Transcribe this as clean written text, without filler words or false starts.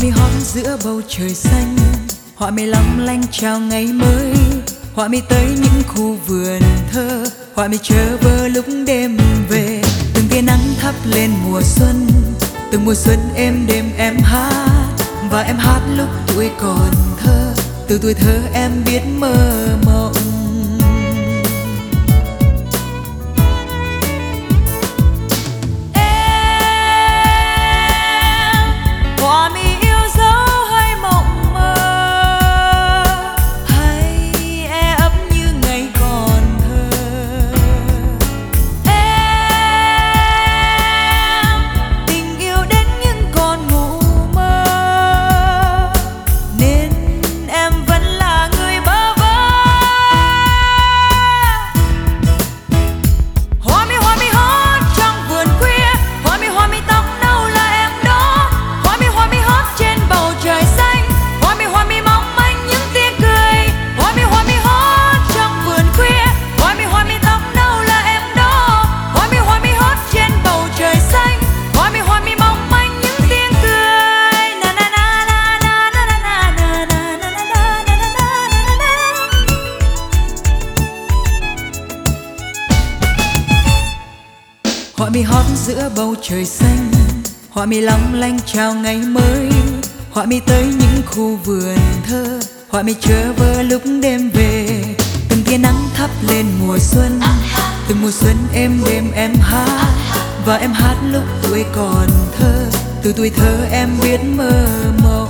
mi hót giữa bầu trời xanh, họa mi long lanh chào ngày mới, họa mi tới những khu vườn thơ, họa mi chờ vơ lúc đêm về. Từng tia nắng thắp lên mùa xuân, từng mùa xuân êm đêm em hát, và em hát lúc tuổi còn thơ, từ tuổi thơ em biết mơ mộng. Họa mi hót giữa bầu trời xanh, họa mi long lanh chào ngày mới, họa mi tới những khu vườn thơ, họa mi chờ vơ lúc đêm về. Từng tia nắng thắp lên mùa xuân, từng mùa xuân êm đêm em hát, và em hát lúc tuổi còn thơ, từ tuổi thơ em biết mơ mộng.